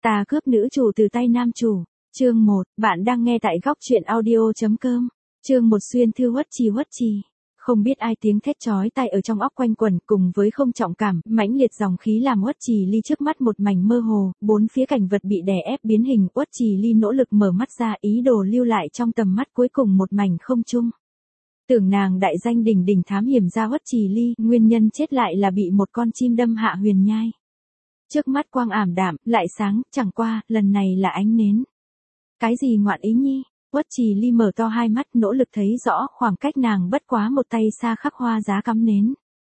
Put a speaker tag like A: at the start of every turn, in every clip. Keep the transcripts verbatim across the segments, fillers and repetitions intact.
A: Ta cướp nữ chủ từ tay nam chủ. Chương một, bạn đang nghe tại góc truyện audio.com. Chương một xuyên thư huất trì huất trì. Không biết ai tiếng thét chói tai ở trong óc quanh quẩn cùng với không trọng cảm, mãnh liệt dòng khí làm Uất Trì Ly trước mắt một mảnh mơ hồ, bốn phía cảnh vật bị đè ép biến hình, Uất Trì Ly nỗ lực mở mắt ra ý đồ lưu lại trong tầm mắt cuối cùng một mảnh không trung. Tưởng nàng đại danh đỉnh đỉnh thám hiểm ra Uất Trì Ly, nguyên nhân chết lại là bị một con chim đâm hạ huyền nhai. Trước mắt quang ảm đạm, lại sáng, chẳng qua, lần này là ánh nến. Cái gì ngoạn ý nhi? Uất Trì Ly mở to hai mắt nỗ lực thấy rõ khoảng cách nàng bất quá một tay xa khắc hoa giá cắm nến.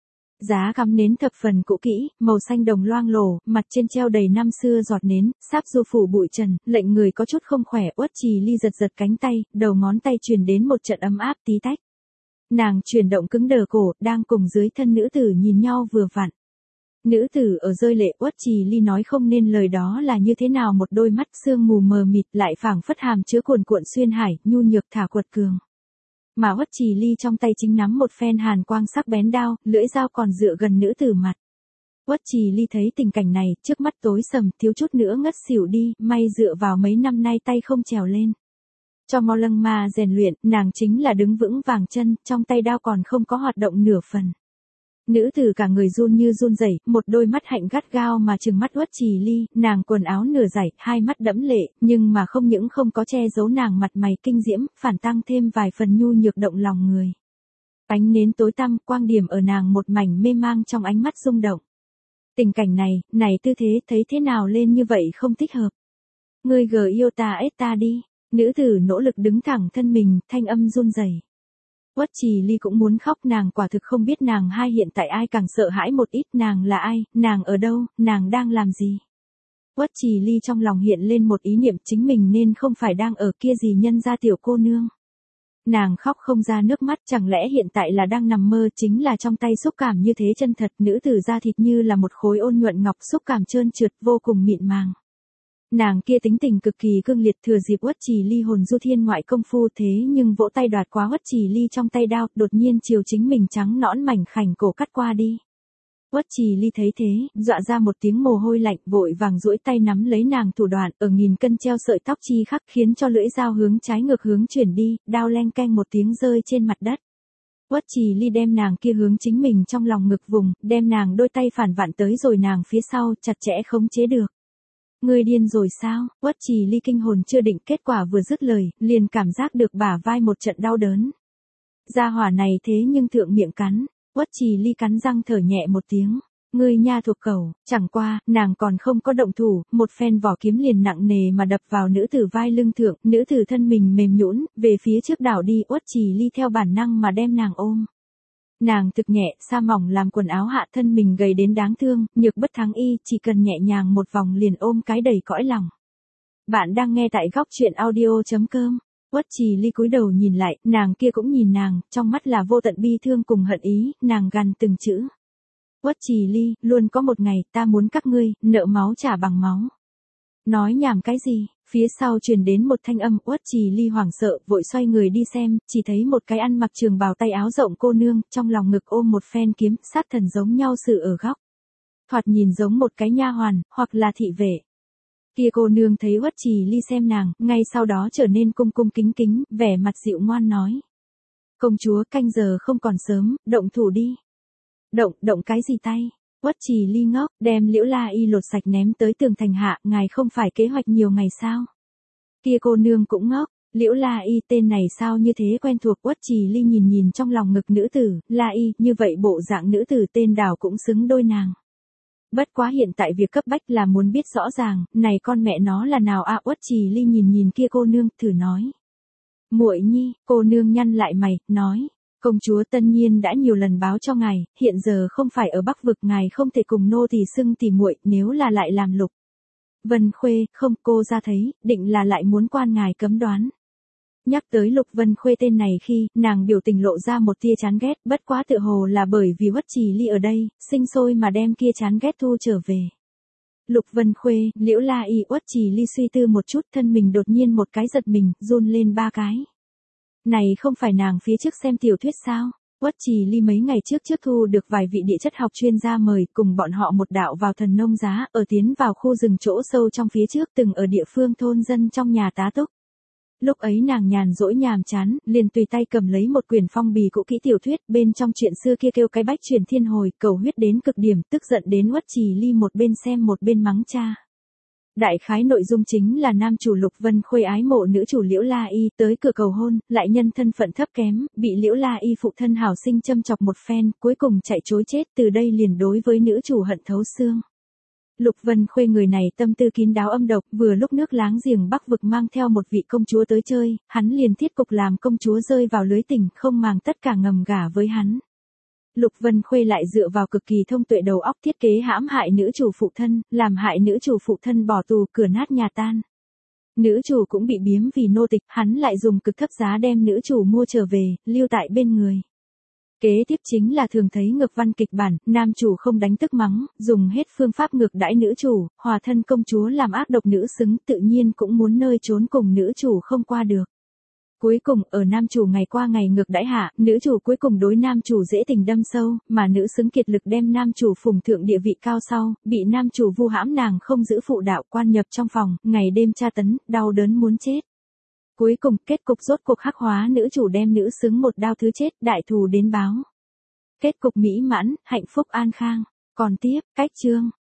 A: Giá cắm nến thập phần cũ kỹ, màu xanh đồng loang lổ, mặt trên treo đầy năm xưa giọt nến, sáp du phủ bụi trần, lệnh người có chút không khỏe. Uất Trì Ly giật giật cánh tay, đầu ngón tay truyền đến một trận ấm áp tí tách. Nàng chuyển động cứng đờ cổ, đang cùng dưới thân nữ tử nhìn nhau vừa vặn. Nữ tử ở rơi lệ. Uất Trì Ly nói không nên lời đó là như thế nào, một đôi mắt sương mù mờ mịt lại phảng phất hàm chứa cuồn cuộn xuyên hải, nhu nhược thả quật cường. Mà Uất Trì Ly trong tay chính nắm một phen hàn quang sắc bén đao, lưỡi dao còn dựa gần nữ tử mặt. Uất Trì Ly thấy tình cảnh này, trước mắt tối sầm, thiếu chút nữa ngất xỉu đi, may dựa vào mấy năm nay tay không trèo lên. Cho mau lăng ma rèn luyện, nàng chính là đứng vững vàng chân, trong tay đao còn không có hoạt động nửa phần. Nữ tử cả người run như run rẩy, một đôi mắt hạnh gắt gao mà trừng mắt Uất Trì Ly, nàng quần áo nửa giải, hai mắt đẫm lệ, nhưng mà không những không có che giấu nàng mặt mày kinh diễm, phản tăng thêm vài phần nhu nhược động lòng người. Ánh nến tối tăm, quang điểm ở nàng một mảnh mê mang trong ánh mắt rung động. Tình cảnh này, này tư thế thấy thế nào lên như vậy không thích hợp. Ngươi gờ yêu ta ết ta đi. Nữ tử nỗ lực đứng thẳng thân mình, thanh âm run rẩy. Uất Trì Ly cũng muốn khóc, nàng quả thực không biết nàng hai hiện tại ai càng sợ hãi một ít, nàng là ai, nàng ở đâu, nàng đang làm gì. Uất Trì Ly trong lòng hiện lên một ý niệm, chính mình nên không phải đang ở kia gì nhân gia tiểu cô nương. Nàng khóc không ra nước mắt, chẳng lẽ hiện tại là đang nằm mơ, chính là trong tay xúc cảm như thế chân thật, nữ tử da thịt như là một khối ôn nhuận ngọc, xúc cảm trơn trượt vô cùng mịn màng. Nàng kia tính tình cực kỳ cương liệt, thừa dịp Uất Trì Ly hồn du thiên ngoại công phu thế nhưng vỗ tay đoạt quá Uất Trì Ly trong tay đao, đột nhiên chiều chính mình trắng nõn mảnh khảnh cổ cắt qua đi. Uất Trì Ly thấy thế, dọa ra một tiếng mồ hôi lạnh, vội vàng duỗi tay nắm lấy nàng thủ đoạn, ở nghìn cân treo sợi tóc chi khắc, khiến cho lưỡi dao hướng trái ngược hướng chuyển đi, đao leng keng một tiếng rơi trên mặt đất. Uất Trì Ly đem nàng kia hướng chính mình trong lòng ngực vùng, đem nàng đôi tay phản vặn tới rồi nàng phía sau, chặt chẽ khống chế được. Ngươi điên rồi sao? Uất Trì Ly kinh hồn chưa định, kết quả vừa dứt lời, liền cảm giác được bả vai một trận đau đớn. Gia hỏa này thế nhưng thượng miệng cắn. Uất Trì Ly cắn răng thở nhẹ một tiếng. Ngươi nha thuộc cẩu. Chẳng qua, nàng còn không có động thủ, một phen vỏ kiếm liền nặng nề mà đập vào nữ tử vai lưng thượng, nữ tử thân mình mềm nhũn, về phía trước đảo đi. Uất Trì Ly theo bản năng mà đem nàng ôm. Nàng thực nhẹ, sa mỏng làm quần áo hạ, thân mình gầy đến đáng thương, nhược bất thắng y, chỉ cần nhẹ nhàng một vòng liền ôm cái đầy cõi lòng. Bạn đang nghe tại góc truyện audio.com. Uất Trì Ly cúi đầu nhìn lại, nàng kia cũng nhìn nàng, trong mắt là vô tận bi thương cùng hận ý, nàng gằn từng chữ. Uất Trì Ly, luôn có một ngày, ta muốn các ngươi, nợ máu trả bằng máu. Nói nhảm cái gì? Phía sau truyền đến một thanh âm. Uất Trì Ly hoảng sợ, vội xoay người đi xem, chỉ thấy một cái ăn mặc trường bào tay áo rộng cô nương, trong lòng ngực ôm một phen kiếm, sát thần giống nhau sự ở góc. Thoạt nhìn giống một cái nha hoàn, hoặc là thị vệ. Kia cô nương thấy Uất Trì Ly xem nàng, ngay sau đó trở nên cung cung kính kính, vẻ mặt dịu ngoan nói. Công chúa, canh giờ không còn sớm, động thủ đi. Động, động cái gì tay? Uất Trì Ly ngốc, đem Liễu La Y lột sạch ném tới tường thành hạ, ngài không phải kế hoạch nhiều ngày sao? Kia cô nương cũng ngốc, Liễu La Y tên này sao như thế quen thuộc. Uất Trì Ly nhìn nhìn trong lòng ngực nữ tử, La Y, như vậy bộ dạng nữ tử tên đảo cũng xứng đôi nàng. Bất quá hiện tại việc cấp bách là muốn biết rõ ràng, này con mẹ nó là nào a? À, Uất Trì Ly nhìn nhìn kia cô nương, thử nói. Muội nhi, cô nương nhăn lại mày, nói. Công chúa tất nhiên đã nhiều lần báo cho ngài, hiện giờ không phải ở Bắc vực, ngài không thể cùng nô tỳ xưng tỉ muội, nếu là lại làm Lục Vân Khuê, không, cô ra thấy, định là lại muốn quan ngài cấm đoán. Nhắc tới Lục Vân Khuê tên này khi, nàng biểu tình lộ ra một tia chán ghét, bất quá tự hồ là bởi vì Uất Trì Ly ở đây, sinh sôi mà đem kia chán ghét thu trở về. Lục Vân Khuê, Liễu La Y. Uất Trì Ly suy tư một chút, thân mình đột nhiên một cái giật mình, run lên ba cái. Này không phải nàng phía trước xem tiểu thuyết sao? Uất Trì Ly mấy ngày trước trước thu được vài vị địa chất học chuyên gia mời, cùng bọn họ một đạo vào Thần Nông Giá, ở tiến vào khu rừng chỗ sâu trong phía trước, từng ở địa phương thôn dân trong nhà tá túc. Lúc ấy nàng nhàn rỗi nhàm chán, liền tùy tay cầm lấy một quyển phong bì cũ kỹ tiểu thuyết, bên trong chuyện xưa kia kêu cái bách truyền thiên hồi, cầu huyết đến cực điểm, tức giận đến Uất Trì Ly một bên xem một bên mắng cha. Đại khái nội dung chính là nam chủ Lục Vân Khuê ái mộ nữ chủ Liễu La Y, tới cửa cầu hôn, lại nhân thân phận thấp kém, bị Liễu La Y phụ thân hảo sinh châm chọc một phen, cuối cùng chạy trối chết, từ đây liền đối với nữ chủ hận thấu xương. Lục Vân Khuê người này tâm tư kín đáo âm độc, vừa lúc nước láng giềng Bắc vực mang theo một vị công chúa tới chơi, hắn liền thiết cục làm công chúa rơi vào lưới tình, không màng tất cả ngầm gả với hắn. Lục Vân Khuê lại dựa vào cực kỳ thông tuệ đầu óc thiết kế hãm hại nữ chủ phụ thân, làm hại nữ chủ phụ thân bỏ tù, cửa nát nhà tan. Nữ chủ cũng bị biếm vì nô tịch, hắn lại dùng cực thấp giá đem nữ chủ mua trở về, lưu tại bên người. Kế tiếp chính là thường thấy ngược văn kịch bản, nam chủ không đánh tức mắng, dùng hết phương pháp ngược đãi nữ chủ, hòa thân công chúa làm ác độc nữ xứng, tự nhiên cũng muốn nơi trốn cùng nữ chủ không qua được. Cuối cùng, ở nam chủ ngày qua ngày ngược đãi hạ, nữ chủ cuối cùng đối nam chủ dễ tình đâm sâu, mà nữ xứng kiệt lực đem nam chủ phùng thượng địa vị cao sau, bị nam chủ vu hãm nàng không giữ phụ đạo, quan nhập trong phòng, ngày đêm tra tấn, đau đớn muốn chết. Cuối cùng, kết cục rốt cuộc khắc hóa nữ chủ đem nữ xứng một đao thứ chết, đại thù đến báo. Kết cục mỹ mãn, hạnh phúc an khang. Còn tiếp, cách chương.